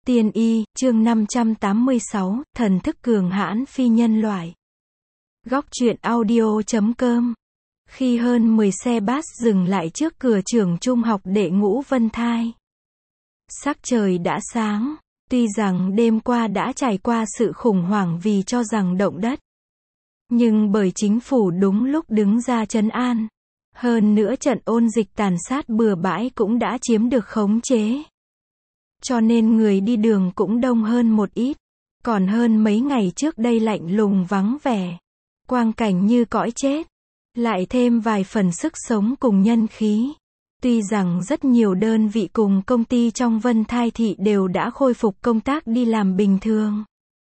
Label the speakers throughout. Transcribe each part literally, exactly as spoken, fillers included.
Speaker 1: Tiên y, chương năm trăm tám mươi sáu, thần thức cường hãn phi nhân loại. Góc truyện audio chấm com. Khi hơn mười xe bus dừng lại trước cửa trường trung học đệ ngũ Vân Thai. Sắc trời đã sáng, tuy rằng đêm qua đã trải qua sự khủng hoảng vì cho rằng động đất. Nhưng bởi chính phủ đúng lúc đứng ra trấn an. Hơn nữa trận ôn dịch tàn sát bừa bãi cũng đã chiếm được khống chế. Cho nên người đi đường cũng đông hơn một ít. Còn hơn mấy ngày trước đây lạnh lùng vắng vẻ. Quang cảnh như cõi chết. Lại thêm vài phần sức sống cùng nhân khí. Tuy rằng rất nhiều đơn vị cùng công ty trong Vân Thai thị đều đã khôi phục công tác đi làm bình thường.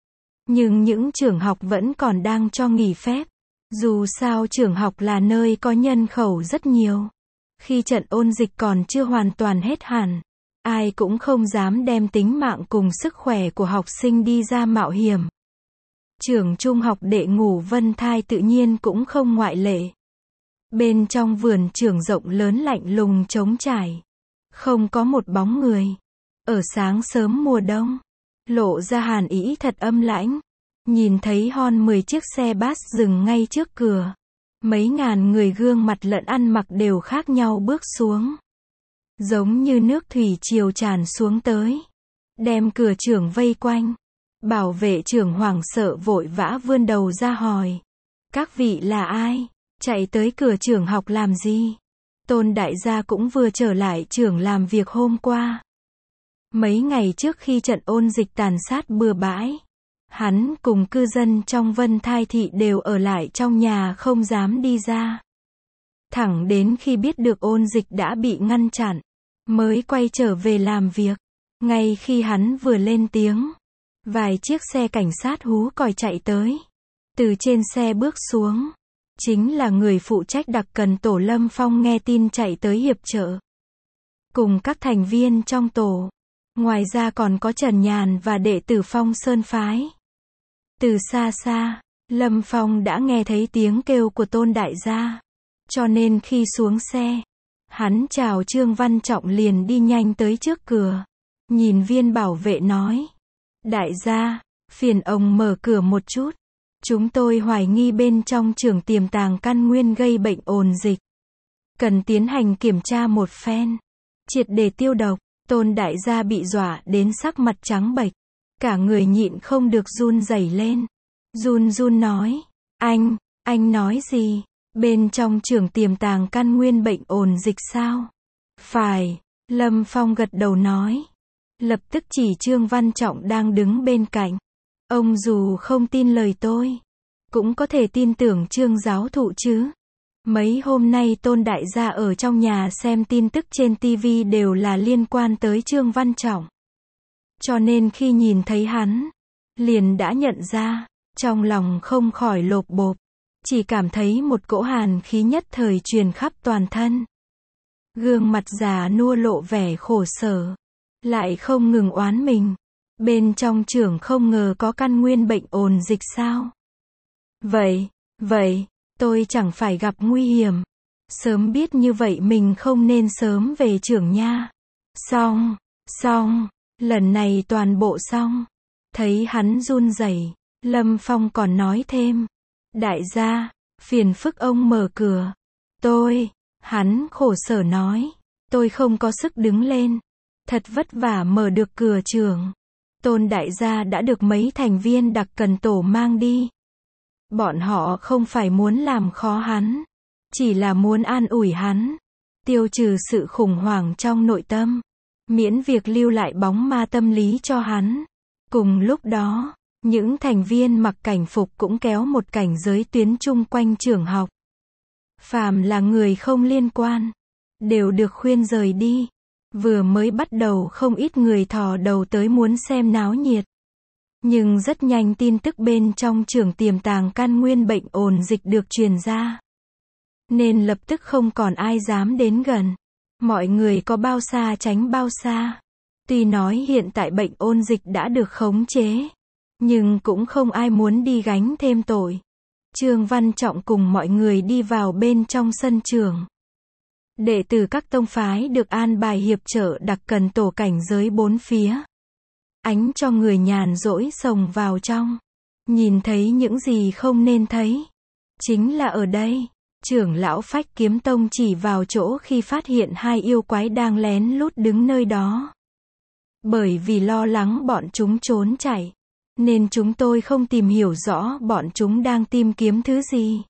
Speaker 1: Nhưng những trường học vẫn còn đang cho nghỉ phép. Dù sao trường học là nơi có nhân khẩu rất nhiều. Khi trận ôn dịch còn chưa hoàn toàn hết hẳn, ai cũng không dám đem tính mạng cùng sức khỏe của học sinh đi ra mạo hiểm. Trường trung học đệ ngũ Vân Thai tự nhiên cũng không ngoại lệ. Bên trong vườn trường rộng lớn lạnh lùng trống trải. Không có một bóng người. Ở sáng sớm mùa đông, lộ ra hàn ý thật âm lãnh. Nhìn thấy hơn mười chiếc xe bus dừng ngay trước cửa. Mấy ngàn người gương mặt lẫn ăn mặc đều khác nhau bước xuống. Giống như nước thủy triều tràn xuống tới. Đem cửa trường vây quanh. Bảo vệ trưởng hoảng sợ vội vã vươn đầu ra hỏi. Các vị là ai? Chạy tới cửa trường học làm gì? Tôn đại gia cũng vừa trở lại trường làm việc hôm qua. Mấy ngày trước khi trận ôn dịch tàn sát bừa bãi. Hắn cùng cư dân trong Vân Thai thị đều ở lại trong nhà không dám đi ra. Thẳng đến khi biết được ôn dịch đã bị ngăn chặn, mới quay trở về làm việc. Ngay khi hắn vừa lên tiếng, vài chiếc xe cảnh sát hú còi chạy tới. Từ trên xe bước xuống, chính là người phụ trách đặc cần tổ Lâm Phong nghe tin chạy tới hiệp trợ. Cùng các thành viên trong tổ. Ngoài ra còn có Trần Nhàn và đệ tử Phong Sơn Phái. Từ xa xa, Lâm Phong đã nghe thấy tiếng kêu của Tôn đại gia. Cho nên khi xuống xe, hắn chào Trương Văn Trọng liền đi nhanh tới trước cửa. Nhìn viên bảo vệ nói. Đại gia, phiền ông mở cửa một chút. Chúng tôi hoài nghi bên trong trường tiềm tàng căn nguyên gây bệnh ôn dịch. Cần tiến hành kiểm tra một phen. Triệt để tiêu độc. Tôn đại gia bị dọa đến sắc mặt trắng bệch. Cả người nhịn không được run rẩy lên. Run run nói. Anh, anh nói gì? Bên trong trường tiềm tàng căn nguyên bệnh ôn dịch sao? Phải, Lâm Phong gật đầu nói. Lập tức chỉ Trương Văn Trọng đang đứng bên cạnh. Ông dù không tin lời tôi, cũng có thể tin tưởng Trương giáo thụ chứ. Mấy hôm nay Tôn đại gia ở trong nhà xem tin tức trên ti vi đều là liên quan tới Trương Văn Trọng. Cho nên khi nhìn thấy hắn, liền đã nhận ra, trong lòng không khỏi lộp bộp. Chỉ cảm thấy một cỗ hàn khí nhất thời truyền khắp toàn thân. Gương mặt già nua lộ vẻ khổ sở. Lại không ngừng oán mình. Bên trong trường không ngờ có căn nguyên bệnh ôn dịch sao? Vậy, vậy, tôi chẳng phải gặp nguy hiểm. Sớm biết như vậy mình không nên sớm về trường nha. Xong, xong, lần này toàn bộ xong. Thấy hắn run rẩy, Lâm Phong còn nói thêm. Đại gia, phiền phức ông mở cửa. Tôi, hắn khổ sở nói. Tôi không có sức đứng lên. Thật vất vả mở được cửa trường. Tôn đại gia đã được mấy thành viên đặc cần tổ mang đi. Bọn họ không phải muốn làm khó hắn. Chỉ là muốn an ủi hắn. Tiêu trừ sự khủng hoảng trong nội tâm. Miễn việc lưu lại bóng ma tâm lý cho hắn. Cùng lúc đó, những thành viên mặc cảnh phục cũng kéo một cảnh giới tuyến chung quanh trường học. Phàm là người không liên quan, đều được khuyên rời đi. Vừa mới bắt đầu không ít người thò đầu tới muốn xem náo nhiệt. Nhưng rất nhanh tin tức bên trong trường tiềm tàng căn nguyên bệnh ôn dịch được truyền ra. Nên lập tức không còn ai dám đến gần. Mọi người có bao xa tránh bao xa. Tuy nói hiện tại bệnh ôn dịch đã được khống chế, nhưng cũng không ai muốn đi gánh thêm tội. Trương Văn Trọng cùng mọi người đi vào bên trong sân trường. Đệ tử các tông phái được an bài hiệp trợ đặc cần tổ cảnh giới bốn phía. ánh cho người nhàn rỗi xông vào trong. Nhìn thấy những gì không nên thấy. Chính là ở đây. Trưởng lão Phách Kiếm Tông chỉ vào chỗ khi phát hiện hai yêu quái đang lén lút đứng nơi đó. Bởi vì lo lắng bọn chúng trốn chạy, nên chúng tôi không tìm hiểu rõ bọn chúng đang tìm kiếm thứ gì.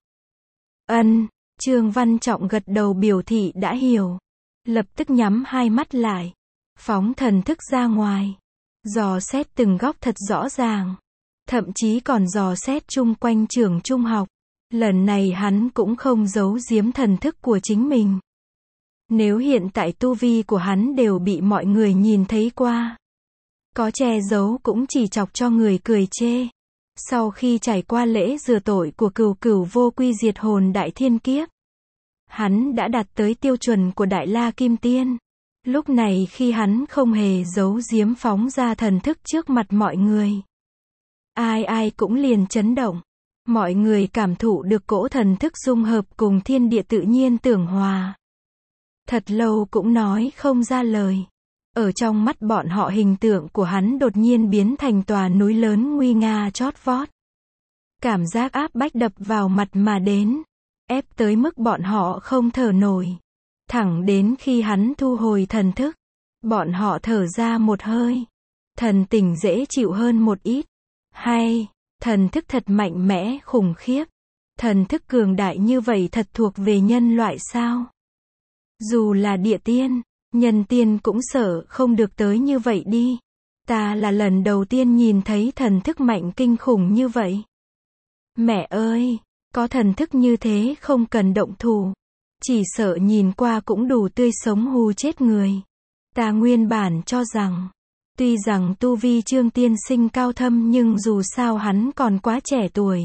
Speaker 1: Ân, Trương Văn Trọng gật đầu biểu thị đã hiểu. Lập tức nhắm hai mắt lại. Phóng thần thức ra ngoài. Dò xét từng góc thật rõ ràng. Thậm chí còn dò xét chung quanh trường trung học. Lần này hắn cũng không giấu giếm thần thức của chính mình. Nếu hiện tại tu vi của hắn đều bị mọi người nhìn thấy qua. Có che giấu cũng chỉ chọc cho người cười chê. Sau khi trải qua lễ rửa tội của cửu cửu vô quy diệt hồn đại thiên kiếp, hắn đã đạt tới tiêu chuẩn của Đại La Kim Tiên. Lúc này khi hắn không hề giấu giếm phóng ra thần thức trước mặt mọi người, ai ai cũng liền chấn động. Mọi người cảm thụ được cỗ thần thức dung hợp cùng thiên địa tự nhiên tưởng hòa. Thật lâu cũng nói không ra lời. Ở trong mắt bọn họ hình tượng của hắn đột nhiên biến thành tòa núi lớn nguy nga chót vót. Cảm giác áp bách đập vào mặt mà đến. Ép tới mức bọn họ không thở nổi. Thẳng đến khi hắn thu hồi thần thức. Bọn họ thở ra một hơi. Thần tình dễ chịu hơn một ít. Hay, thần thức thật mạnh mẽ, khủng khiếp. Thần thức cường đại như vậy thật thuộc về nhân loại sao? Dù là địa tiên, nhân tiên cũng sợ không được tới như vậy đi. Ta là lần đầu tiên nhìn thấy thần thức mạnh kinh khủng như vậy. Mẹ ơi, có thần thức như thế không cần động thủ. Chỉ sợ nhìn qua cũng đủ tươi sống hù chết người. Ta nguyên bản cho rằng, tuy rằng tu vi Trương tiên sinh cao thâm nhưng dù sao hắn còn quá trẻ tuổi.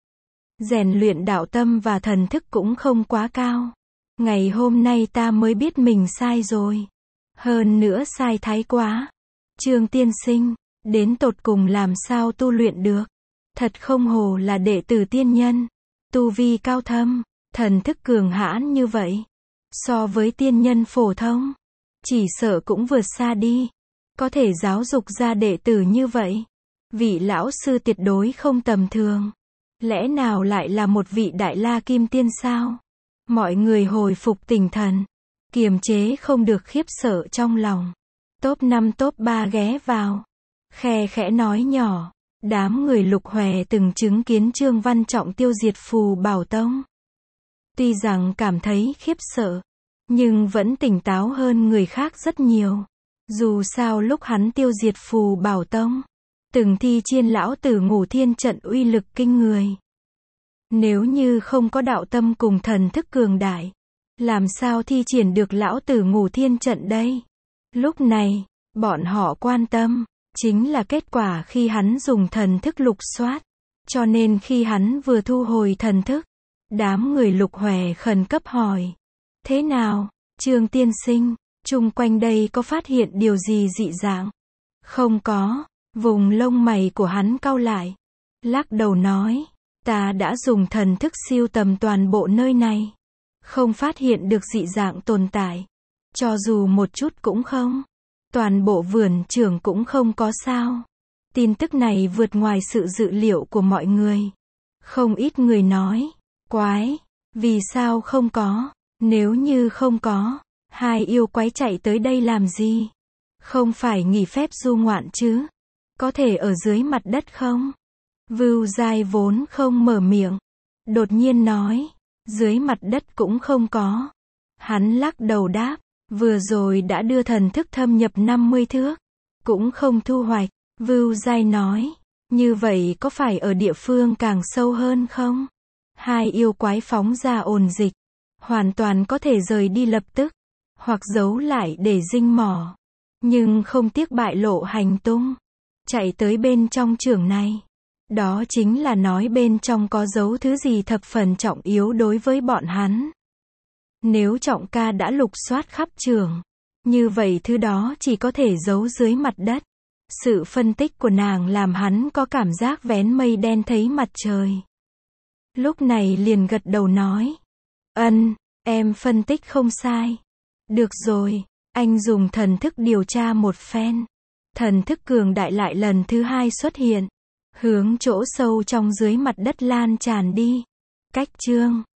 Speaker 1: Rèn luyện đạo tâm và thần thức cũng không quá cao. Ngày hôm nay ta mới biết mình sai rồi. Hơn nữa sai thái quá. Trương tiên sinh, đến tột cùng làm sao tu luyện được. Thật không hồ là đệ tử tiên nhân. Tu vi cao thâm, thần thức cường hãn như vậy. So với tiên nhân phổ thông, chỉ sợ cũng vượt xa đi. Có thể giáo dục ra đệ tử như vậy. Vị lão sư tuyệt đối không tầm thường. Lẽ nào lại là một vị Đại La Kim Tiên sao? Mọi người hồi phục tinh thần. Kiềm chế không được khiếp sợ trong lòng. Top năm top ba ghé vào. Khe khẽ nói nhỏ. Đám người Lục Hòe từng chứng kiến Trương Văn Trọng tiêu diệt Phù Bảo Tông. Tuy rằng cảm thấy khiếp sợ, nhưng vẫn tỉnh táo hơn người khác rất nhiều. Dù sao lúc hắn tiêu diệt Phù Bảo Tông, từng thi chiên lão tử Ngũ Thiên trận uy lực kinh người. Nếu như không có đạo tâm cùng thần thức cường đại, làm sao thi triển được lão tử Ngũ Thiên trận đây? Lúc này, bọn họ quan tâm, chính là kết quả khi hắn dùng thần thức lục soát. Cho nên khi hắn vừa thu hồi thần thức, đám người Lục Hòe khẩn cấp hỏi. Thế nào, Trương tiên sinh, chung quanh đây có phát hiện điều gì dị dạng? Không có, vùng lông mày của hắn cau lại. Lắc đầu nói, ta đã dùng thần thức siêu tầm toàn bộ nơi này. Không phát hiện được dị dạng tồn tại. Cho dù một chút cũng không. Toàn bộ vườn trường cũng không có sao. Tin tức này vượt ngoài sự dự liệu của mọi người. Không ít người nói, quái, vì sao không có? Nếu như không có, hai yêu quái chạy tới đây làm gì? Không phải nghỉ phép du ngoạn chứ? Có thể ở dưới mặt đất không? Vưu Giai vốn không mở miệng. Đột nhiên nói, dưới mặt đất cũng không có. Hắn lắc đầu đáp, vừa rồi đã đưa thần thức thâm nhập năm mươi thước. Cũng không thu hoạch. Vưu Giai nói, như vậy có phải ở địa phương càng sâu hơn không? Hai yêu quái phóng ra ồn dịch. Hoàn toàn có thể rời đi lập tức. Hoặc giấu lại để dinh mỏ. Nhưng không tiếc bại lộ hành tung. Chạy tới bên trong trường này. Đó chính là nói bên trong có giấu thứ gì thập phần trọng yếu đối với bọn hắn. Nếu Trọng ca đã lục soát khắp trường, như vậy thứ đó chỉ có thể giấu dưới mặt đất. Sự phân tích của nàng làm hắn có cảm giác vén mây đen thấy mặt trời. Lúc này liền gật đầu nói. Ân, em phân tích không sai. Được rồi, anh dùng thần thức điều tra một phen. Thần thức cường đại lại lần thứ hai xuất hiện, hướng chỗ sâu trong dưới mặt đất lan tràn đi. Cách chương